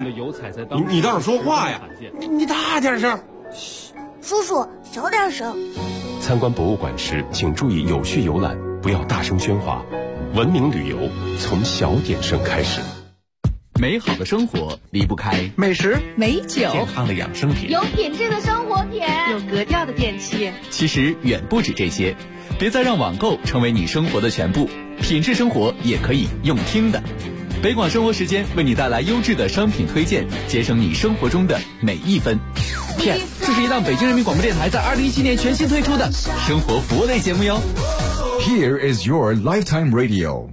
你倒是说话呀！你大点声。 嘘，叔叔小点声。 参观博物馆时，请注意有序游览，不要大声喧哗。文明旅游从小点声开始。 美好的生活离不开美食、 美酒、 健康的养生品、 有品质的生活品、 有格调的电器。 其实远不止这些，别再让网购成为你生活的全部，品质生活也可以用听的。北广生活时间为你带来优质的商品推荐，节省你生活中的每一分。PS， 这是一档北京人民广播电台在2017年全新推出的生活服务类节目哟。 Here is your lifetime radio。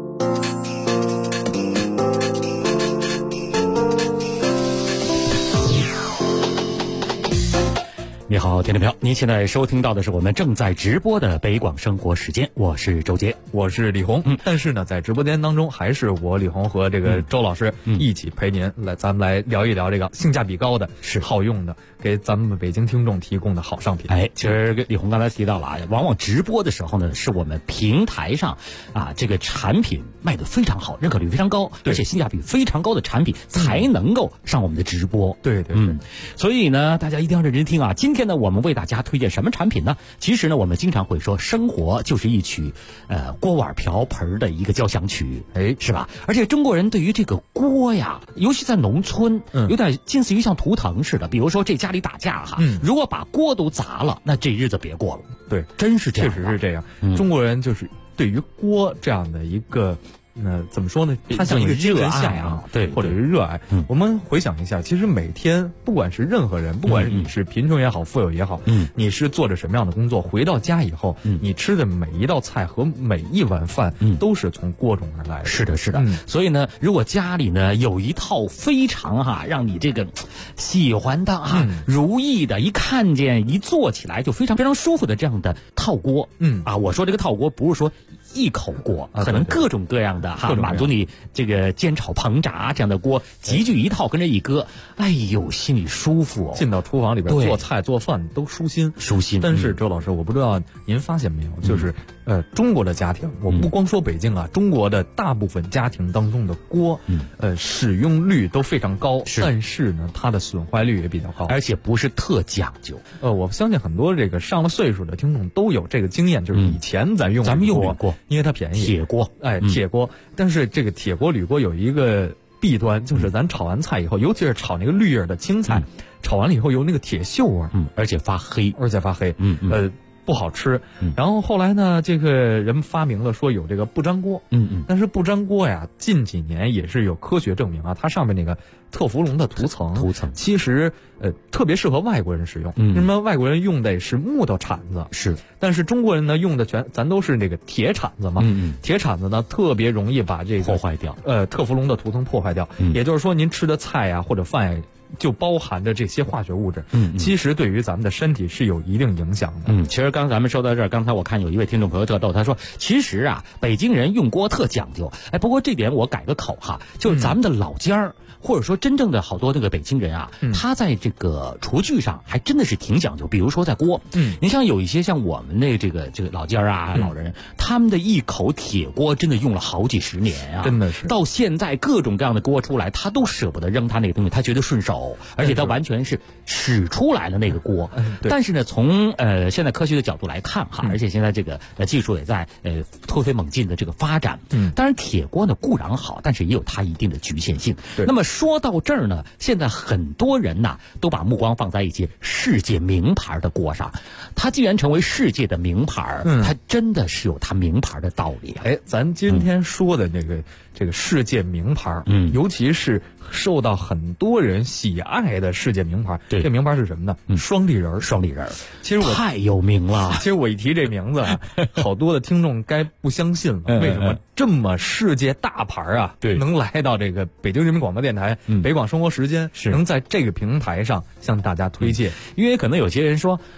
你好，听众朋友，您现在收听到的是我们正在直播的北广生活时间，我是周杰， 我是李红。但是呢，在直播间当中，还是我李红和这个周老师一起陪您来，咱们来聊一聊这个性价比高的、是好用的，给咱们北京听众提供的好商品。 哎，其实李红刚才提到了啊，往往直播的时候呢，是我们平台上啊这个产品卖得非常好，认可率非常高，而且性价比非常高的产品才能够上我们的直播。 对， 所以呢，大家一定要认真听啊。今天呢，我们为大家推荐什么产品呢？其实呢，我们经常会说，生活就是一曲锅碗瓢盆的一个交响曲，是吧？而且中国人对于这个锅呀，尤其在农村，有点近似于像图腾似的。比如说这家里打架哈，如果把锅都砸了，那这日子别过了。 对， 真是这样， 确实是这样。中国人就是对于锅这样的一个。怎么说呢？它像一个精神向往， 对， 或者是热爱。我们回想一下，其实每天不管是任何人，不管是你是贫穷也好，富有也好，你是做着什么样的工作，回到家以后，你吃的每一道菜和每一碗饭，都是从锅中而来的。 是的，是的。所以呢，如果家里呢有一套非常让你这个喜欢的如意的，一看见一做起来就非常非常舒服的这样的套锅，我说这个套锅不是说一口锅，可能各种各样的满足你这个煎炒烹炸这样的锅集聚一套，跟着一搁，哎呦，心里舒服进到厨房里边做菜做饭都舒心。但是周老师，我不知道您发现没有，就是中国的家庭，我不光说北京啊，中国的大部分家庭当中的锅，使用率都非常高，但是呢，它的损坏率也比较高， 而且不是特讲究。 我相信很多这个上了岁数的听众都有这个经验，就是以前咱们用过，因为它便宜， 铁锅， 铁锅。但是这个铁锅铝锅有一个弊端，就是咱炒完菜以后，尤其是炒那个绿叶的青菜，炒完了以后有那个铁锈味， 而且发黑， 不好吃。然后后来呢，这个人们发明了说有这个不粘锅，但是不粘锅呀，近几年也是有科学证明啊，它上面那个特氟龙的涂层其实特别适合外国人使用。那么外国人用的是木头铲子，但是中国人呢用的咱都是那个铁铲子嘛，铁铲子呢特别容易把这个破坏掉， 特氟龙的涂层破坏掉。也就是说，您吃的菜呀或者饭呀，就包含着这些化学物质，其实对于咱们的身体是有一定影响的。 其实刚咱们说到这儿，刚才我看有一位听众朋友特逗，他说其实啊，北京人用锅特讲究。不过这点我改个口哈，就是咱们的老家儿，或者说真正的好多那个北京人啊，他在这个厨具上还真的是挺讲究。比如说在锅，你像有一些像我们的这个老家啊老人，他们的一口铁锅真的用了好几十年啊， 真的是到现在各种各样的锅出来，他都舍不得扔他那个东西，他觉得顺手，而且他完全是使出来了那个锅。但是呢，从现在科学的角度来看哈，而且现在这个技术也在突飞猛进的这个发展。当然铁锅呢固然好，但是也有它一定的局限性。那么说到这儿呢，现在很多人呐都把目光放在一些世界名牌的锅上。它既然成为世界的名牌，它真的是有它名牌的道理。 咱今天说的这个世界名牌，尤其是受到很多人喜爱的世界名牌，这名牌是什么呢？双立人。其实太有名了。 其实我一提这名字，好多的听众该不相信了。为什么这么世界大牌啊，能来到这个北京人民广播电台北广生活时间，能在这个平台上向大家推荐？ 因为可能有些人说啊，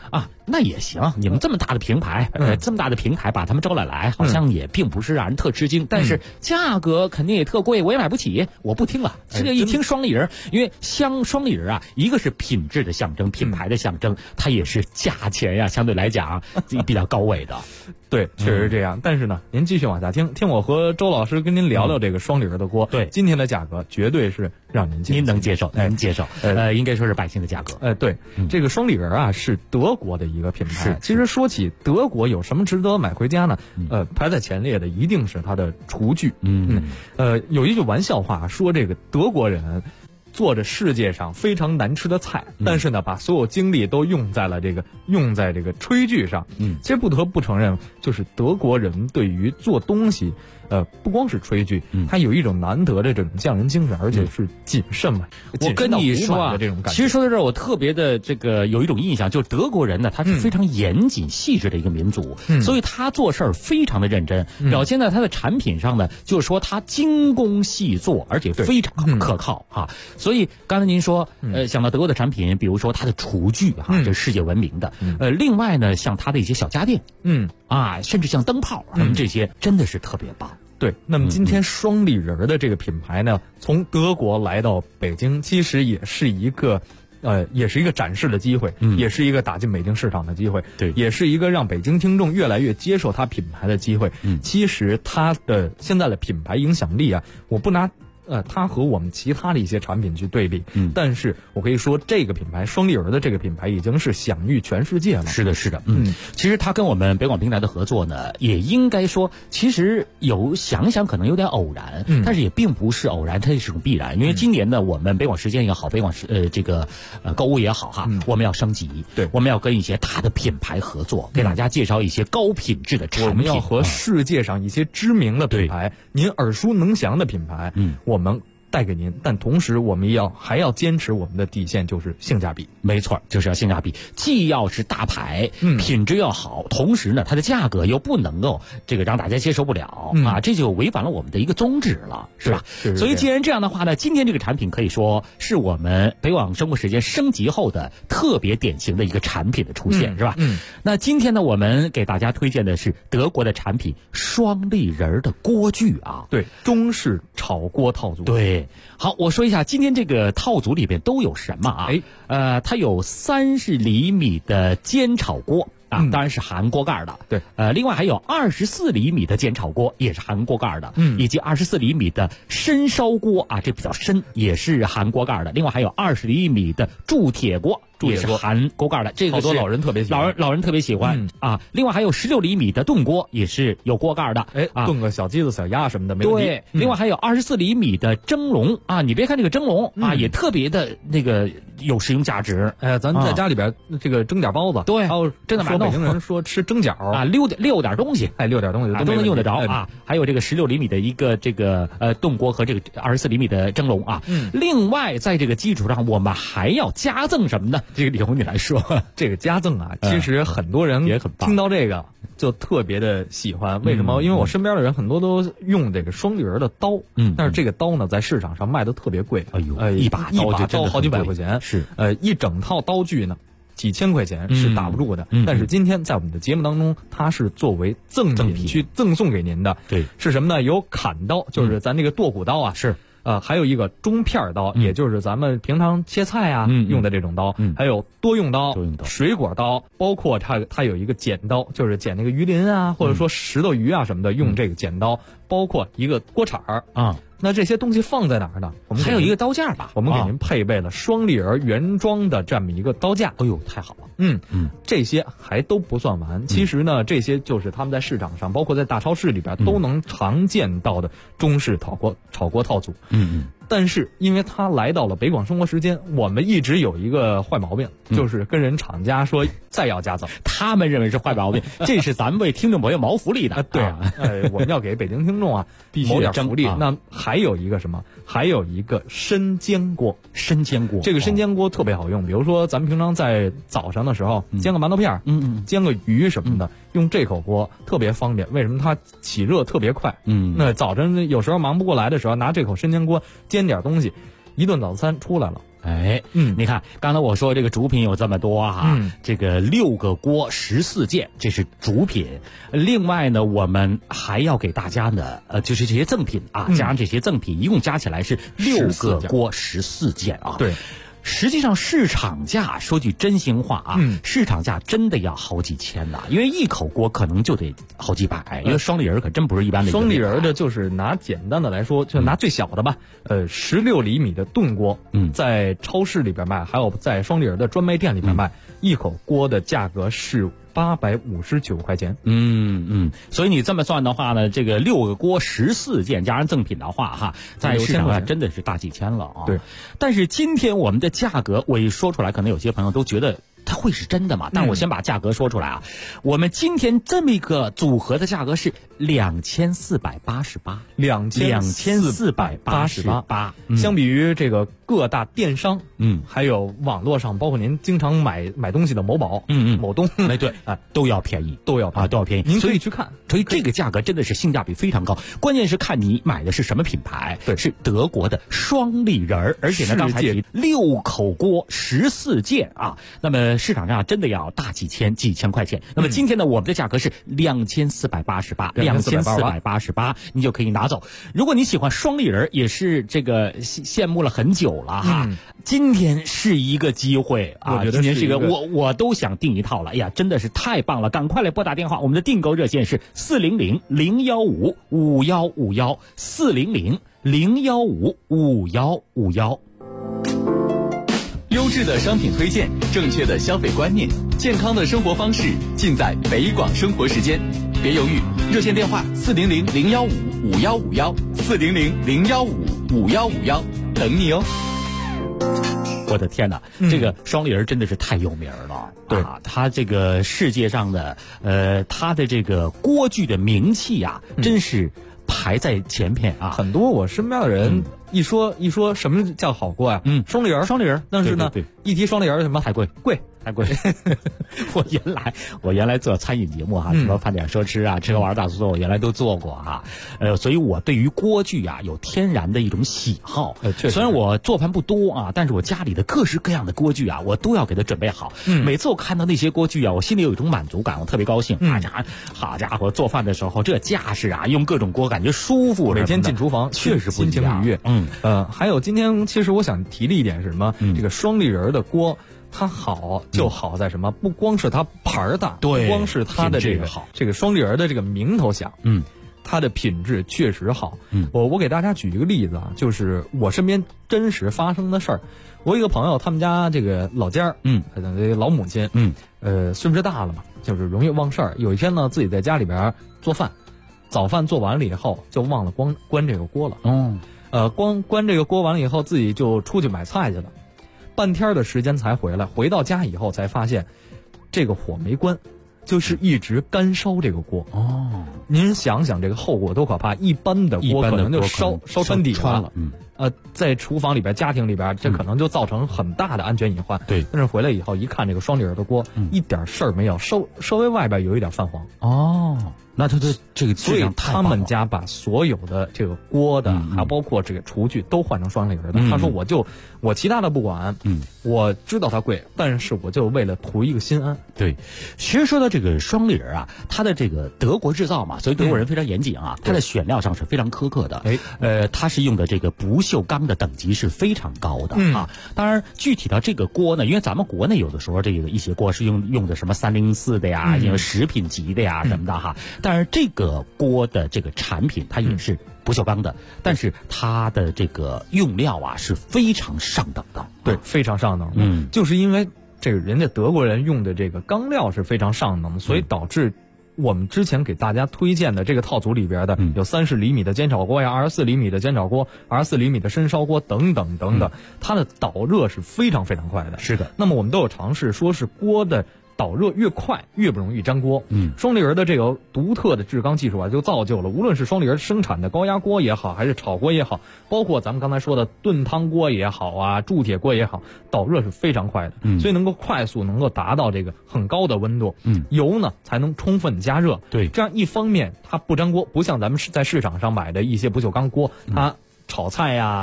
那也行，你们这么大的平台，这么大的平台把他们招来，好像也并不是让人特吃惊，但是价格肯定也特贵，我也买不起，我不听了。这个一听双立人，因为双立人啊，一个是品质的象征，品牌的象征，它也是价钱呀，相对来讲比较高位的。 对，确实是这样。但是呢，您继续往下听我和周老师跟您聊聊这个双立人的锅。 对， 今天的价格绝对是让您能接受，能接受。应该说是百姓的价格。 对，这个双立人啊是德国的一个品牌。其实说起德国有什么值得买回家呢？排在前列的一定是它的厨具。有一句玩笑话说，这个德国人做着世界上非常难吃的菜，但是呢，把所有精力都用在这个炊具上。其实不得不承认，就是德国人对于做东西，不光是炊具，他有一种难得的这种匠人精神，而且是谨慎嘛。 我跟你说啊， 这种感觉其实说到这儿，我特别的有一种印象，就是德国人呢，他是非常严谨细致的一个民族，所以他做事儿非常的认真，表现在他的产品上呢，就是说他精工细作，而且非常可靠啊。所以刚才您说，想到德国的产品，比如说它的厨具哈，这是世界闻名的。另外呢，像它的一些小家电，甚至像灯泡什么这些，真的是特别棒。 对，那么今天双立人的这个品牌呢，从德国来到北京，其实也是一个展示的机会，也是一个打进北京市场的机会， 对， 也是一个让北京听众越来越接受它品牌的机会。其实它的现在的品牌影响力啊，我不拿它和我们其他的一些产品去对比，但是我可以说这个品牌双立人的这个品牌已经是享誉全世界了。 是的，其实它跟我们北广平台的合作呢，也应该说，其实想想可能有点偶然，但是也并不是偶然，它是种必然。因为今年呢，我们北广时间也好，北广购物也好哈，我们要升级，对，我们要跟一些大的品牌合作，给大家介绍一些高品质的产品， 我们要和世界上一些知名的品牌，您耳熟能详的品牌，我们带给您，但同时我们还要坚持我们的底线，就是性价比。 没错，就是要性价比，既要是大牌，品质要好，同时呢，它的价格又不能够让大家接受不了啊，这就违反了我们的一个宗旨了，是吧？所以既然这样的话呢，今天这个产品可以说是我们北广生活时间升级后的特别典型的一个产品的出现，是吧？那今天呢，我们给大家推荐的是德国的产品双立人的锅具啊， 对，中式炒锅套组， 对。好，我说一下今天这个套组里边都有什么啊？它有30厘米的煎炒锅啊，当然是含锅盖的。 对， 另外还有24厘米的煎炒锅，也是含锅盖的。以及24厘米的深烧锅啊，这比较深，也是含锅盖的。另外还有20厘米的铸铁锅。也是含锅盖的，这个好多老人特别喜欢， 老人特别喜欢啊。另外还有16厘米的炖锅，也是有锅盖的， 炖个小鸡子、小鸭什么的没问题。 对，另外还有24厘米的蒸笼啊，你别看这个蒸笼啊，也特别的有实用价值。 咱在家里边这个蒸点包子， 对， 还有真的说北京人说吃蒸饺啊，溜点东西， 溜点东西都能用得着啊。还有这个16厘米的一个炖锅和这个24厘米的蒸笼啊。另外在这个基础上，我们还要加赠什么呢？这个李红你来说， 这个加赠啊，其实很多人也很棒， 听到这个就特别的喜欢。为什么？因为我身边的人很多都用这个双立人的刀，但是这个刀呢，在市场上卖的特别贵。 哎呦，一把刀好几百块钱， 是一整套刀具呢，几千块钱是打不住的。但是今天在我们的节目当中，它是作为赠品去赠送给您的。 对， 是什么呢？有砍刀，就是咱那个剁骨刀啊， 是。 还有一个中片刀，也就是咱们平常切菜啊用的这种刀，还有多用刀、水果刀，包括它有一个剪刀，就是剪那个鱼鳞啊，或者说石头鱼啊什么的，用这个剪刀，包括一个锅铲啊。那这些东西放在哪儿呢？我们还有一个刀架吧， 我们给您配备了双立人原装的这么一个刀架。 哎呦，太好了！ 这些还都不算完。其实呢，这些就是他们在市场上，包括在大超市里边都能常见到的中式炒锅套组。但是因为它来到了北广生活时间，我们一直有一个坏毛病，就是跟人厂家说再要加赠， 他们认为是坏毛病，这是咱们为听众朋友谋福利的。 对啊，我们要给北京听众啊谋点福利。那还有一个什么？还有一个深煎锅。这个深煎锅特别好用，比如说咱们平常在早上的时候煎个馒头片，煎个鱼什么的，用这口锅特别方便。为什么？它起热特别快。那早晨有时候忙不过来的时候，拿这口深煎锅煎点东西，一顿早餐出来了， 哎，你看刚才我说这个主品有这么多哈，这个6个锅14件，这是主品。另外呢，我们还要给大家呢，就是这些赠品啊，加上这些赠品，一共加起来是6个锅14件啊。 对。 实际上市场价说句真心话啊，市场价真的要好几千的，因为一口锅可能就得好几百，因为双立人可真不是一般的。 双立人的就是拿简单的来说，就拿最小的吧，16厘米的炖锅，在超市里边卖，还有在双立人的专卖店里边卖，一口锅的价格是859块钱。 所以你这么算的话呢，这个6个锅14件加上赠品的话哈，在市场上真的是大几千了啊。 对， 但是今天我们的价格，我一说出来，可能有些朋友都觉得它会是真的嘛？但我先把价格说出来啊。我们今天这么一个组合的价格是2488，2488。 相比于这个各大电商，还有网络上，包括您经常买东西的某宝，某东， 哎对啊，都要便宜，都要便宜。 您可以去看， 所以这个价格真的是性价比非常高。关键是看你买的是什么品牌， 对， 是德国的双立人，而且呢，刚才提6口锅14件啊，那么市场上真的要大几千块钱。那么今天呢，我们的价格是2488，你就可以拿走。如果你喜欢双立人，也是这个羡慕了很久了哈。今天是一个机会啊！今天是一个我都想订一套了。哎呀，真的是太棒了！赶快来拨打电话，我们的订购热线是400-015-5151，400-015-5151。 优质的商品推荐，正确的消费观念，健康的生活方式，尽在北广生活时间。别犹豫，热线电话400-015-5151，400-015-5151，等你哦。 我的天哪，这个双立人真的是太有名了。对啊，他这个世界上的他的这个锅具的名气啊，真是排在前面啊。 很多我身边的人一说什么叫好锅啊，双立人，但是呢，一提双立人什么太贵。我原来做餐饮节目哈，什么饭点说吃啊，吃喝玩大做，我原来都做过哈。所以我对于锅具啊有天然的一种喜好。虽然我做饭不多啊，但是我家里的各式各样的锅具啊，我都要给它准备好。每次我看到那些锅具啊，我心里有一种满足感，我特别高兴。好家伙，做饭的时候这架势啊，用各种锅感觉舒服。 每天进厨房确实不一样， 心情愉悦。还有今天其实我想提的一点是什么？这个双立人的锅。它好就好在什么？不光是它牌儿大， 对， 不光是它的这个双立人的这个名头响，它的品质确实好。我给大家举一个例子啊，就是我身边真实发生的事儿。我有一个朋友，他们家这个老家老母亲，岁数大了嘛，就是容易忘事儿。有一天呢，自己在家里边做饭，早饭做完了以后，就忘了关这个锅了。关这个锅完了以后，自己就出去买菜去了。半天的时间才回来，回到家以后才发现，这个火没关，就是一直干烧这个锅。您想想这个后果多可怕！一般的锅可能就烧穿底了。在厨房里边、家庭里边，这可能就造成很大的安全隐患。 对， 但是回来以后一看，这个双立人的锅，一点事儿没有，稍微外边有一点泛黄。 那它的这个质量太棒了。 所以他们家把所有的这个锅的，还包括这个厨具都换成双立人的。他说我其他的不管，我知道它贵，但是我就为了图一个心安。 对，其实说到这个双立人啊，它的这个德国制造嘛，所以德国人非常严谨啊，它的选料上是非常苛刻的。它是用的这个不锈钢的等级是非常高的啊。当然，具体到这个锅呢，因为咱们国内有的时候这个一些锅是用的什么304的呀，因为食品级的呀什么的哈。但是这个锅的这个产品它也是不锈钢的，但是它的这个用料啊是非常上等的。 对，非常上等。就是因为这个人家德国人用的这个钢料是非常上等，所以导致我们之前给大家推荐的这个套组里边的有30厘米的煎炒锅呀，24厘米的煎炒锅，24厘米的深烧锅等等，它的导热是非常非常快的。 是的。 那么我们都有尝试，说是锅的导热越快越不容易粘锅。双立人的这个独特的制钢技术啊，就造就了无论是双立人生产的高压锅也好，还是炒锅也好，包括咱们刚才说的炖汤锅也好啊，铸铁锅也好，导热是非常快的。所以能够快速能够达到这个很高的温度。油呢才能充分加热。 对， 这样一方面它不粘锅，不像咱们在市场上买的一些不锈钢锅，它炒菜呀、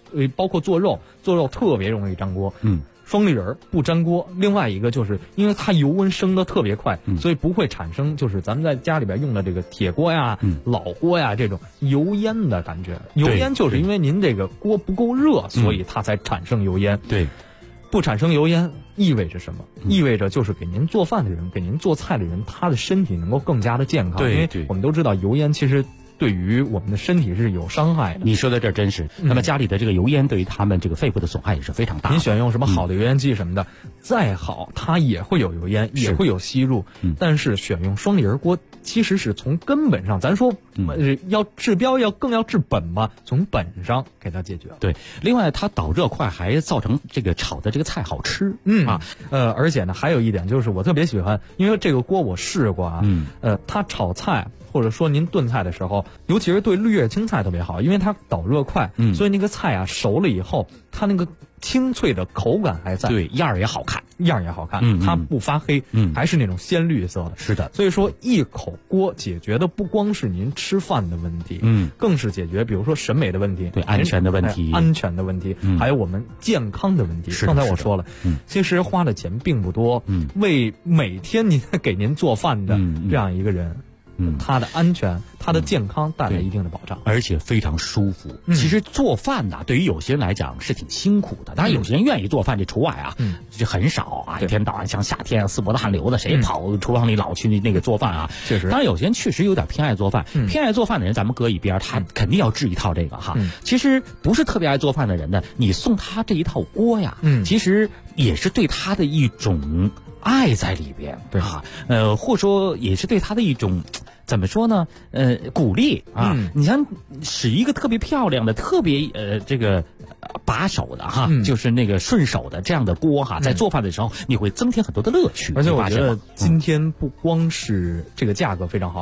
包括做肉特别容易粘锅。双立人不粘锅，另外一个就是因为它油温升得特别快，所以不会产生就是咱们在家里边用的这个铁锅呀、老锅呀这种油烟的感觉。油烟就是因为您这个锅不够热，所以它才产生油烟。 对， 不产生油烟意味着什么？意味着就是给您做饭的人、给您做菜的人，他的身体能够更加的健康。因为我们都知道油烟其实对于我们的身体是有伤害的。 你说的这真是。那么家里的这个油烟对于他们这个肺部的损害也是非常大的。 您选用什么好的油烟机什么的，再好它也会有油烟，也会有吸入。但是选用双立人锅，其实是从根本上，咱说要治标更要治本嘛，从本上给它解决。 对，另外它导热快，还造成这个炒的这个菜好吃。 而且呢，还有一点就是我特别喜欢，因为这个锅我试过啊，它炒菜或者说您炖菜的时候，尤其是对绿叶青菜特别好，因为它导热快，所以那个菜啊熟了以后，它那个清脆的口感还在， 对，样儿也好看， 它不发黑，还是那种鲜绿色的。 是的， 所以说一口锅解决的不光是您吃饭的问题，更是解决比如说审美的问题， 对，安全的问题， 还有我们健康的问题。刚才我说了，其实花的钱并不多，为每天您给您做饭的这样一个人。他的安全、他的健康带来一定的保障， 而且非常舒服。其实做饭呢，对于有些人来讲是挺辛苦的，当然有些人愿意做饭，这除外啊，就很少啊。一天到晚像夏天四脖子汗流的，谁跑厨房里老去那个做饭啊？ 确实， 当然有些人确实有点偏爱做饭，偏爱做饭的人咱们搁一边，他肯定要治一套这个哈。其实不是特别爱做饭的人呢，你送他这一套锅呀，其实也是对他的一种爱在里边， 对啊，或者说也是对他的一种。怎么说呢？鼓励啊！你像使一个特别漂亮的、特别这个把手的哈，就是那个顺手的这样的锅哈，在做饭的时候你会增添很多的乐趣。 而且我觉得今天不光是这个价格非常好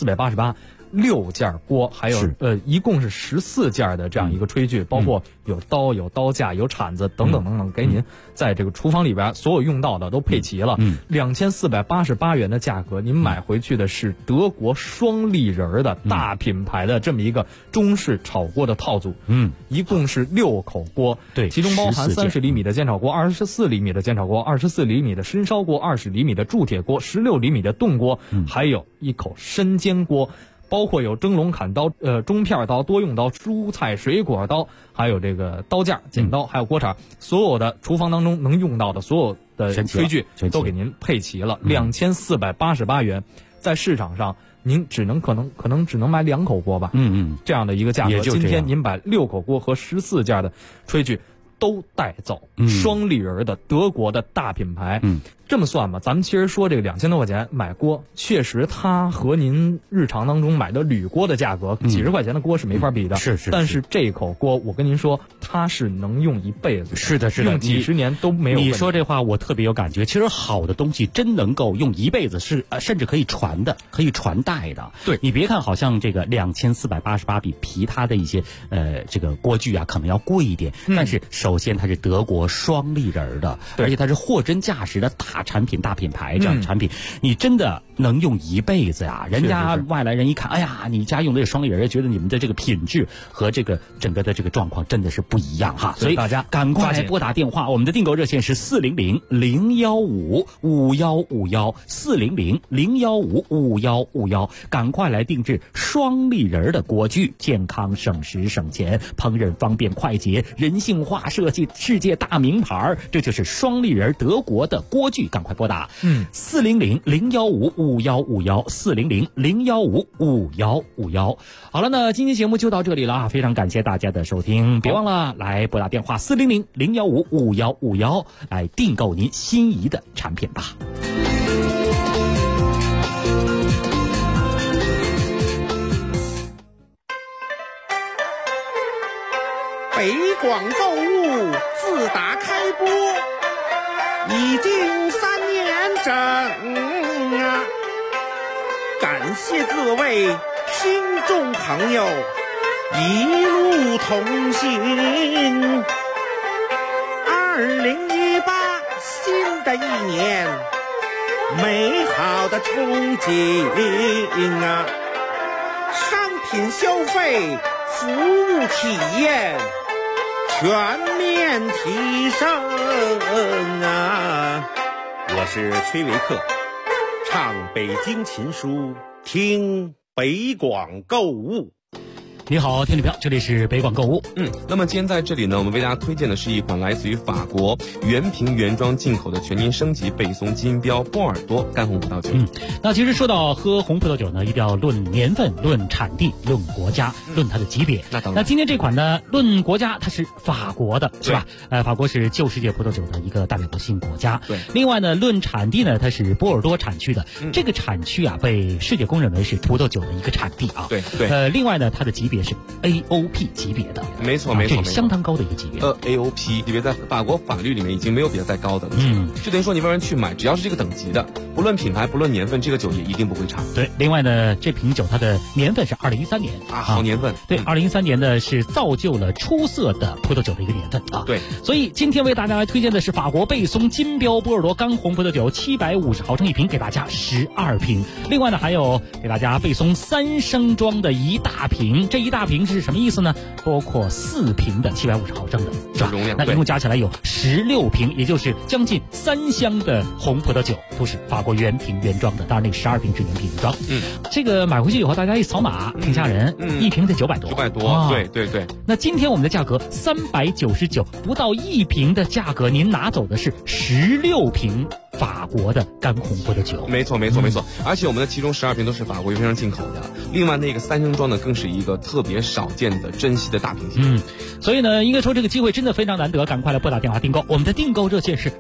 ，2488。6件锅，还有一共是14件的这样一个炊具，包括有刀、有刀架、有铲子等等等等，给您在这个厨房里边所有用到的都配齐了。2488元的价格，您买回去的是德国双立人的大品牌的这么一个中式炒锅的套组。一共是6口锅， 对， 其中包含30厘米的煎炒锅、24厘米的煎炒锅、24厘米的深烧锅、20厘米的铸铁锅、16厘米的炖锅，还有一口深煎锅。包括有蒸笼、砍刀、中片刀、多用刀、蔬菜水果刀，还有这个刀架、剪刀，还有锅铲，所有的厨房当中能用到的所有的炊具都给您配齐了。2488元，在市场上您可能只能买2口锅吧。这样的一个价格，今天您把6口锅和14件的炊具都带走，双立人的德国的大品牌。这么算吧，咱们其实说这个2000多块钱买锅，确实它和您日常当中买的铝锅的价格，几十块钱的锅是没法比的。 是。 但是这口锅，我跟您说，它是能用一辈子。 是的， 用几十年都没有问题。 你说这话我特别有感觉。其实好的东西真能够用一辈子，是甚至可以传的，可以传代的。 对， 你别看好像这个2488比其他的一些这个锅具啊可能要贵一点，但是首先它是德国双立人的，而且它是货真价实的大产品、大品牌这样的产品，你真的能用一辈子呀！人家外来人一看，哎呀，你家用的双立人，觉得你们的这个品质和这个整个的这个状况真的是不一样哈。所以大家赶快来拨打电话，我们的订购热线是400-015-5151，400-015-5151，赶快来定制双立人的锅具，健康省时省钱，烹饪方便快捷，人性化设计，世界大名牌，这就是双立人德国的锅具，赶快拨打400-015-5151，400-015-5151。好了，那今天节目就到这里了啊，非常感谢大家的收听，别忘了来拨打电话400-015-5151来订购您心仪的产品吧。 北广购物自打开播已经3年整啊，感谢各位听众朋友一路同行。2018新的一年，美好的憧憬啊，商品消费、服务体验全面提升啊！我是崔维克，唱北京琴书，听北广购物。 你好，听众朋友，这里是北广购物。 那么今天在这里呢，我们为大家推荐的是一款来自于法国原瓶原装进口的全年升级贝松金标波尔多干红葡萄酒。 那其实说到喝红葡萄酒呢，一定要论年份、论产地、论国家、论它的级别。 那当然。 那今天这款呢，论国家它是法国的，是吧？法国是旧世界葡萄酒的一个代表性国家。 对。 另外呢，论产地呢，它是波尔多产区的。这个产区啊，被世界公认为是葡萄酒的一个产地啊。 对。 另外呢，它的级别是 AOP 级别的， 没错， 这是相当高的一个级别。 AOP 级别在法国法律里面已经没有比它再高的了。就等于说你外人去买，只要是这个等级的，不论品牌不论年份，这个酒也一定不会差。 对，另外呢，这瓶酒它的年份是2013年啊，好年份。 对，2013年呢是造就了出色的葡萄酒的一个年份啊。 对， 所以今天为大家来推荐的是法国贝松金标波尔多干红葡萄酒，750毫升一瓶，给大家12瓶。另外呢，还有给大家贝松3升装的一大瓶，这一大瓶是什么意思呢？包括4瓶的750毫升的，是吧？ 容量。 那一共加起来有16瓶，也就是将近3箱的红葡萄酒，都是法国原瓶原装的。当然，那个12瓶是原瓶原装。这个买回去以后，大家一扫码，挺吓人，一瓶得900多。 900多，对。 那今天我们的价格399，不到1瓶的价格，您拿走的是16瓶法国的干红葡萄酒。 没错。而且我们的其中12瓶都是法国原装进口的。另外那个3升装呢，更是一个特别少见的珍惜的大瓶型。 所以呢，应该说这个机会真的非常难得，赶快来拨打电话订购。我们的订购热线是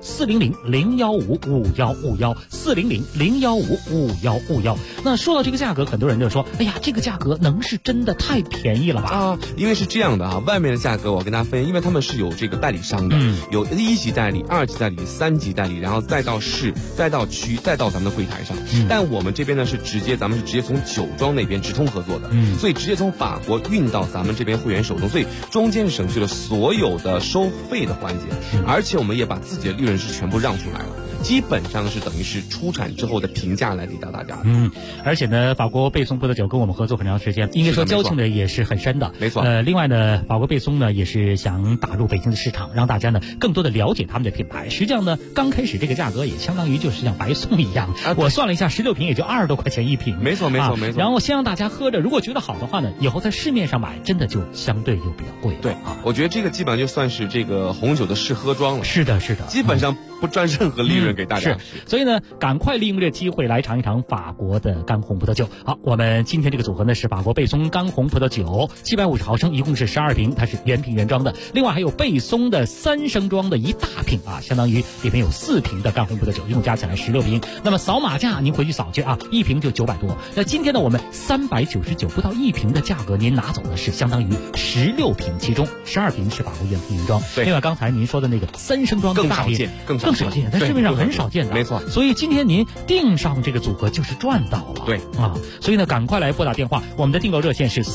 400-015-5151，400-015-5151。那说到这个价格，很多人就说，哎呀，这个价格能是真的太便宜了吧？ 因为是这样的啊，外面的价格我跟大家分析，因为他们是有这个代理商的，有1级代理、2级代理、3级代理，然后再到市、再到区、再到咱们的柜台上。但我们这边呢咱们是直接从酒庄那边直通合作的，所以直接从法国运到咱们这边会员手中，所以中间省去了所有的收费的环节，而且我们也把自己的利润是全部让出来了。基本上是等于是出产之后的评价来给到大家的。 而且呢，法国贝松葡萄酒跟我们合作很长时间，应该说交情呢也是很深的。 没错。 另外呢，法国贝松呢也是想打入北京的市场，让大家呢更多的了解他们的品牌。实际上呢，刚开始这个价格也相当于就是像白送一样。我算了一下，16瓶也就20多块钱一瓶。 没错。 然后先让大家喝着，如果觉得好的话呢，以后在市面上买真的就相对又比较贵。 对啊，我觉得这个基本上就算是这个红酒的试喝装了。 是的。 基本上不赚任何利润给大家。 所以呢，赶快利用这个机会来尝一尝法国的干红葡萄酒。好，我们今天这个组合呢是法国贝松干红葡萄酒，750毫升，一共是12瓶，它是原瓶原装的。另外还有贝松的3升装的一大瓶啊，相当于里面有4瓶的干红葡萄酒，一共加起来16瓶。那么扫码价您回去扫去啊，一瓶就900多。那今天呢，我们399不到1瓶的价格，您拿走的是相当于16瓶，其中12瓶是法国原瓶原装。另外刚才您说的那个3升装的大瓶更少见，在市面上很少见的。 没错。 所以今天您订上这个组合就是赚到了。 对啊，所以呢，赶快来拨打电话，我们的订购热线是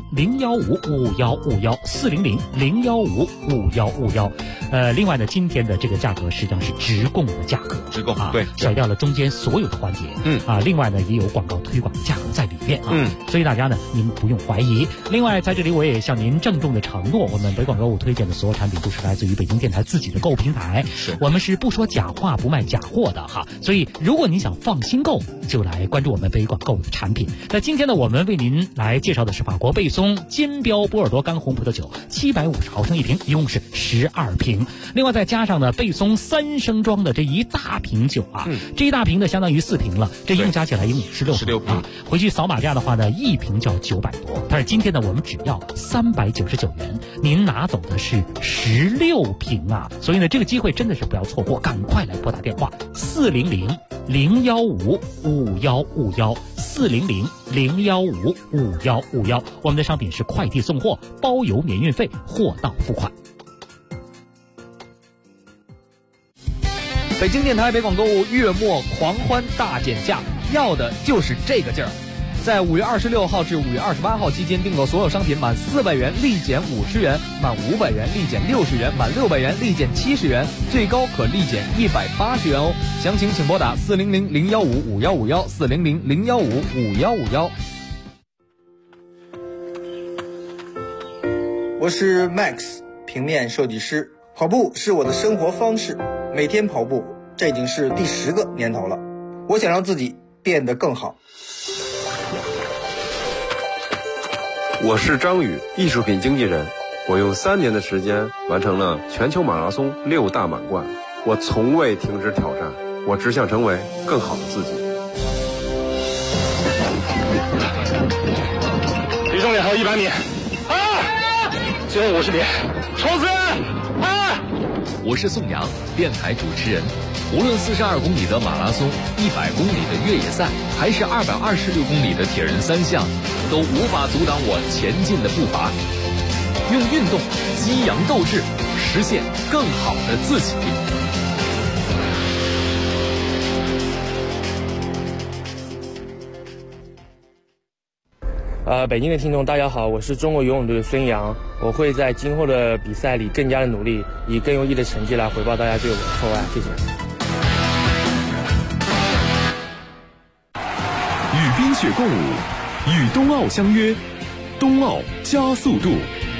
400-015-5151，400-015-5151。另外呢，今天的这个价格实际上是直供的价格， 直供对，甩掉了中间所有的环节。另外呢，也有广告推广的价格在里面啊。所以大家呢，您不用怀疑。另外，在这里我也向您郑重的承诺，我们北广购物推荐的所有产品都是来自于北京电台自己的购物平台，我们是不说假话不卖假货的哈。所以如果您想放心购，就来关注我们北广购物的产品。那今天呢，我们为您来介绍的是法国贝松金标波尔多干红葡萄酒，750毫升一瓶，一共是12瓶。另外再加上呢，贝松3升装的这一大瓶酒啊，这一大瓶呢相当于4瓶了，这一共加起来一共16瓶啊。回去扫码价的话呢，一瓶就要900多，但是今天呢，我们只要399元，您拿走的是16瓶啊。所以呢，这个机会真的是不要错过，赶快来拨打电话400-015-5151，400-015-5151。我们的商品是快递送货，包邮免运费，货到付款。 北京电台北广购物月末狂欢大减价，要的就是这个劲儿。在5月26号至5月28号期间订购所有商品满400元立减50元，满500元立减60元，满600元立减70元，最高可立减180元哦。详情请拨打400-015-5151，400-015-5151。 我是 Max， 平面设计师。跑步是我的生活方式，每天跑步，这已经是第10个年头了。我想让自己变得更好。 我是张宇，艺术品经纪人。我用3年的时间完成了全球马拉松6大满贯。我从未停止挑战，我只想成为更好的自己。 离终点还有100米，最后50米，冲刺！ 我是宋阳，电台主持人。无论42公里的马拉松、100公里的越野赛，还是226公里的铁人3项，都无法阻挡我前进的步伐。用运动激扬斗志，实现更好的自己。 北京的听众大家好，我是中国游泳队的孙杨，我会在今后的比赛里更加的努力，以更优异的成绩来回报大家对我的厚爱，谢谢。 与冰雪共舞，与冬奥相约，冬奥加速度。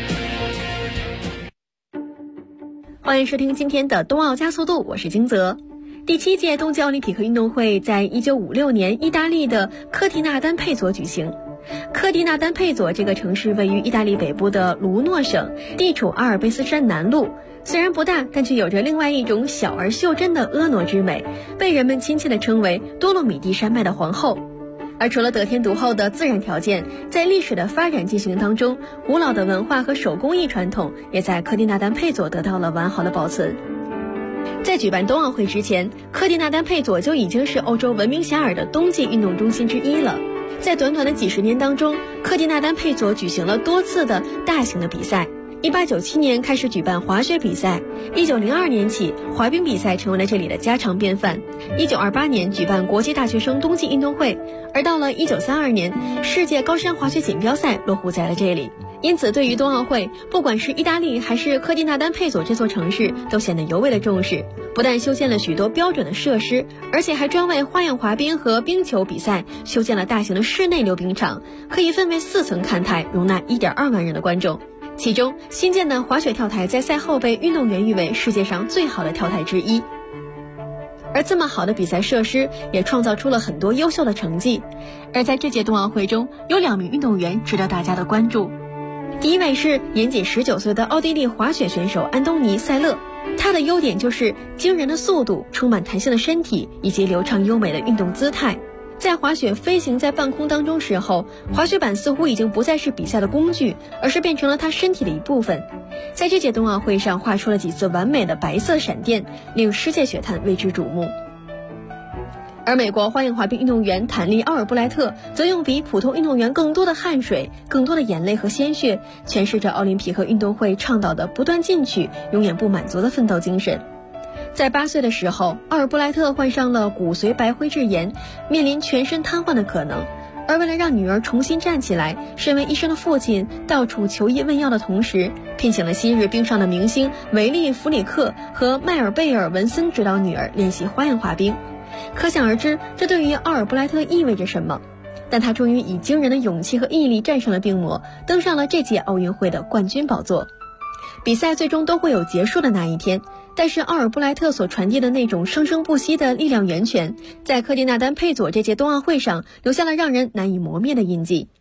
欢迎收听今天的冬奥加速度，我是金泽。第7届冬季奥林匹克运动会在1956年意大利的科蒂纳丹佩佐举行。科蒂纳丹佩佐这个城市位于意大利北部的卢诺省，地处阿尔卑斯山南麓，虽然不大，但却有着另外一种小而袖珍的婀娜之美，被人们亲切地称为多洛米蒂山脉的皇后。而除了得天独厚的自然条件，在历史的发展进行当中，古老的文化和手工艺传统也在科蒂纳丹佩佐得到了完好的保存。在举办冬奥会之前，科蒂纳丹佩佐就已经是欧洲闻名遐迩的冬季运动中心之一了。在短短的几十年当中，科蒂纳丹佩佐举行了多次的大型的比赛。1897年开始举办滑雪比赛，1902年起，滑冰比赛成为了这里的家常便饭。1928年举办国际大学生冬季运动会，而到了1932年，世界高山滑雪锦标赛落户在了这里。因此，对于冬奥会，不管是意大利还是科蒂纳丹佩佐这座城市，都显得尤为的重视。不但修建了许多标准的设施，而且还专为花样滑冰和冰球比赛修建了大型的室内溜冰场，可以分为4层看台，容纳1.2万人的观众。其中，新建的滑雪跳台在赛后被运动员誉为世界上最好的跳台之一。而这么好的比赛设施也创造出了很多优秀的成绩。而在这届冬奥会中，有2名运动员值得大家的关注。第一位是年仅19岁的奥地利滑雪选手安东尼·塞勒，他的优点就是惊人的速度、充满弹性的身体以及流畅优美的运动姿态。在滑雪飞行在半空当中时候，滑雪板似乎已经不再是比赛的工具，而是变成了他身体的一部分。在这届冬奥会上画出了几次完美的白色闪电，令世界雪坛为之瞩目。而美国花样滑冰运动员坦利·奥尔布莱特则用比普通运动员更多的汗水、更多的眼泪和鲜血，诠释着奥林匹克运动会倡导的不断进取、永远不满足的奋斗精神。在8岁的时候，奥尔布莱特患上了骨髓白灰质炎，面临全身瘫痪的可能。而为了让女儿重新站起来，身为医生的父亲到处求医问药的同时，聘请了昔日冰上的明星维利·弗里克和迈尔贝尔·文森指导女儿练习花样滑冰。可想而知，这对于奥尔布莱特意味着什么。但他终于以惊人的勇气和毅力战胜了病魔，登上了这届奥运会的冠军宝座。比赛最终都会有结束的那一天，但是奥尔布莱特所传递的那种生生不息的力量源泉，在科蒂纳丹佩佐这届冬奥会上留下了让人难以磨灭的印记。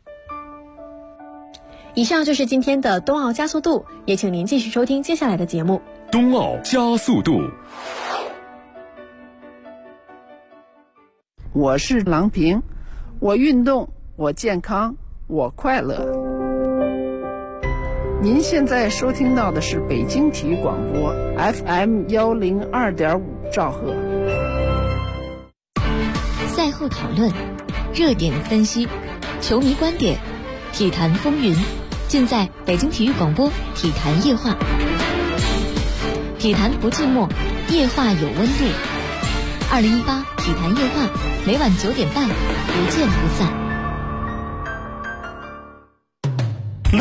以上就是今天的冬奥加速度，也请您继续收听接下来的节目。 冬奥加速度。 我是郎平，我运动，我健康，我快乐。您现在收听到的是北京体育广播 FM 102.5兆赫。 赛后讨论，热点分析，球迷观点，体坛风云，尽在北京体育广播体坛夜话。体坛不寂寞，夜话有温度。2018体坛夜话，每晚9点半，不见不散。